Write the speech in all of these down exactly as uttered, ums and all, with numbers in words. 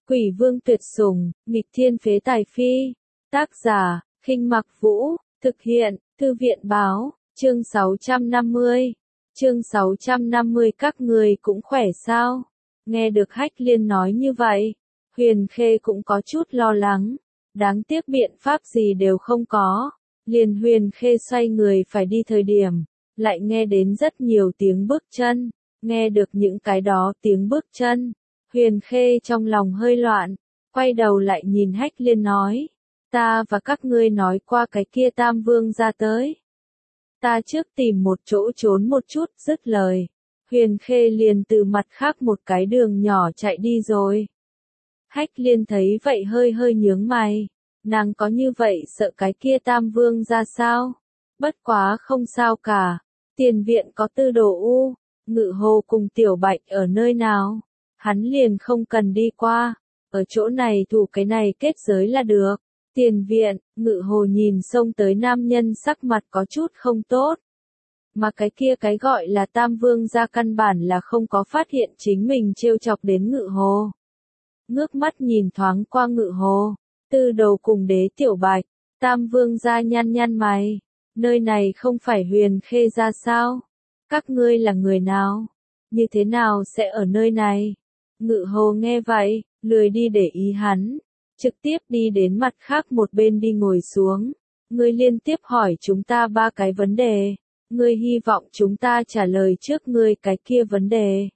Quỷ vương tuyệt sủng, nghịch thiên phế tài phi. Tác giả, Khinh Mặc Vũ, thực hiện, Thư viện báo, chương sáu trăm năm mươi. Chương sáu trăm năm mươi các người cũng khỏe sao? Nghe được Hách Liên nói như vậy, Huyền Khê cũng có chút lo lắng, đáng tiếc biện pháp gì đều không có. Liền Huyền Khê xoay người phải đi thời điểm, lại nghe đến rất nhiều tiếng bước chân, nghe được những cái đó tiếng bước chân. Huyền Khê trong lòng hơi loạn, quay đầu lại nhìn Hách Liên nói, ta và các ngươi nói qua cái kia Tam Vương ra tới. Ta trước tìm một chỗ trốn một chút, dứt lời. Huyền Khê liền từ mặt khác một cái đường nhỏ chạy đi rồi. Hách Liên thấy vậy hơi hơi nhướng mày, nàng có như vậy sợ cái kia Tam Vương ra sao? Bất quá không sao cả, tiền viện có Tư Đồ U, Ngự Hồ cùng Tiểu Bạch ở nơi nào? Hắn liền không cần đi qua, ở chỗ này thủ cái này kết giới là được. Tiền viện, Ngự Hồ nhìn xông tới nam nhân sắc mặt có chút không tốt. Mà cái kia cái gọi là Tam Vương gia căn bản là không có phát hiện chính mình trêu chọc đến Ngự Hồ. Ngước mắt nhìn thoáng qua Ngự Hồ, Tư Đồ cùng Đế Tiểu Bạch, Tam Vương gia nhăn nhăn mày, nơi này không phải Huyền Khê gia sao? Các ngươi là người nào? Như thế nào sẽ ở nơi này? Ngự Hồ nghe vậy, lười đi để ý hắn, trực tiếp đi đến mặt khác một bên đi ngồi xuống. Ngươi liên tiếp hỏi chúng ta ba cái vấn đề, ngươi hy vọng chúng ta trả lời trước ngươi cái kia vấn đề.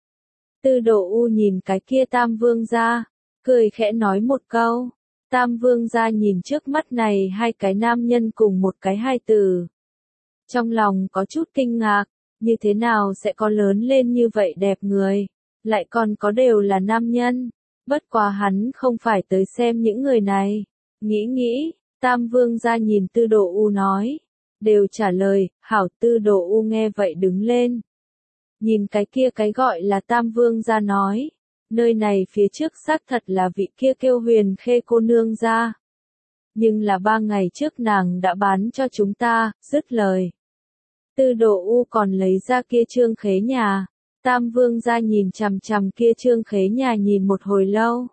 Tư Đồ U nhìn cái kia Tam Vương gia, cười khẽ nói một câu. Tam Vương gia nhìn trước mắt này hai cái nam nhân cùng một cái hai từ. Trong lòng có chút kinh ngạc, như thế nào sẽ có lớn lên như vậy đẹp người, lại còn có đều là nam nhân. Bất quá hắn không phải tới xem những người này. Nghĩ nghĩ, Tam Vương gia nhìn Tư Đồ U nói. Đều trả lời, hảo. Tư Đồ U nghe vậy đứng lên. Nhìn cái kia cái gọi là Tam Vương gia nói. Nơi này phía trước xác thật là vị kia kêu Huyền Khê cô nương ra. Nhưng là ba ngày trước nàng đã bán cho chúng ta, dứt lời. Tư Đồ U còn lấy ra kia trương khế nhà. Tam Vương gia nhìn chằm chằm kia trương khế nhà nhìn một hồi lâu.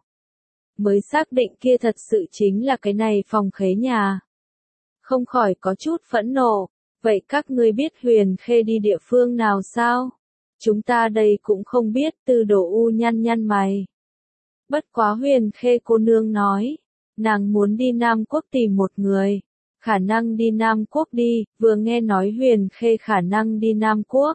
Mới xác định kia thật sự chính là cái này phòng khế nhà. Không khỏi có chút phẫn nộ, vậy các ngươi biết Huyền Khê đi địa phương nào sao? Chúng ta đây cũng không biết. Tư Đồ U nhăn nhăn mày. Bất quá Huyền Khê cô nương nói, nàng muốn đi Nam Quốc tìm một người, khả năng đi Nam Quốc đi, vừa nghe nói Huyền Khê khả năng đi Nam Quốc.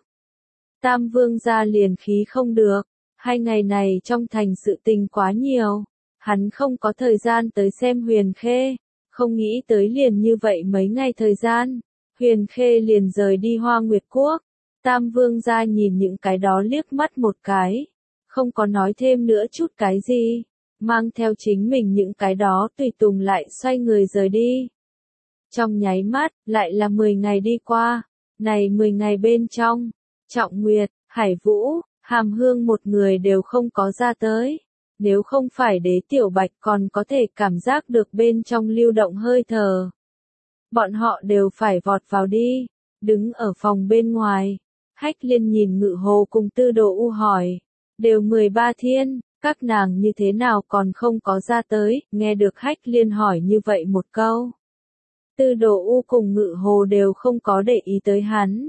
Tam Vương gia liền khí không được, hai ngày này trong thành sự tình quá nhiều, hắn không có thời gian tới xem Huyền Khê, không nghĩ tới liền như vậy mấy ngày thời gian, Huyền Khê liền rời đi Hoa Nguyệt Quốc. Tam Vương gia nhìn những cái đó liếc mắt một cái, không có nói thêm nữa chút cái gì, mang theo chính mình những cái đó tùy tùng lại xoay người rời đi. Trong nháy mắt, lại là mười ngày đi qua, này mười ngày bên trong, Trọng Nguyệt, Hải Vũ, Hàm Hương một người đều không có ra tới. Nếu không phải Đế Tiểu Bạch còn có thể cảm giác được bên trong lưu động hơi thở. Bọn họ đều phải vọt vào đi, đứng ở phòng bên ngoài. Hách Liên nhìn Ngự Hồ cùng Tư Đồ U hỏi, đều mười ba thiên, các nàng như thế nào còn không có ra tới, nghe được Hách Liên hỏi như vậy một câu. Tư Đồ U cùng Ngự Hồ đều không có để ý tới hắn.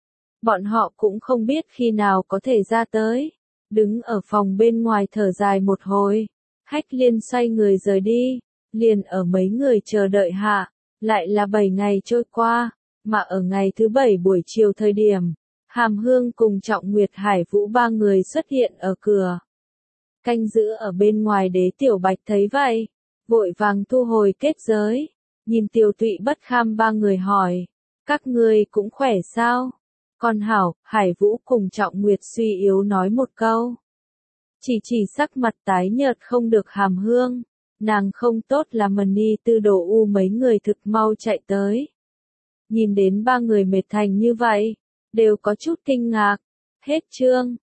Bọn họ cũng không biết khi nào có thể ra tới. Đứng ở phòng bên ngoài thở dài một hồi. Hách Liên xoay người rời đi. Liền ở mấy người chờ đợi hạ. Lại là bảy ngày trôi qua. Mà ở ngày thứ bảy buổi chiều thời điểm. Hàm Hương cùng Trọng Nguyệt Hải Vũ ba người xuất hiện ở cửa. Canh giữ ở bên ngoài Đế Tiểu Bạch thấy vậy. Vội vàng thu hồi kết giới. Nhìn Tiểu Tụy bất kham ba người hỏi. Các ngươi cũng khỏe sao? Con hảo, Hải Vũ cùng Trọng Nguyệt suy yếu nói một câu. Chỉ chỉ sắc mặt tái nhợt không được Hàm Hương. Nàng không tốt là Mani Tư Đồ U mấy người thực mau chạy tới. Nhìn đến ba người mệt thành như vậy, đều có chút kinh ngạc. Hết chương.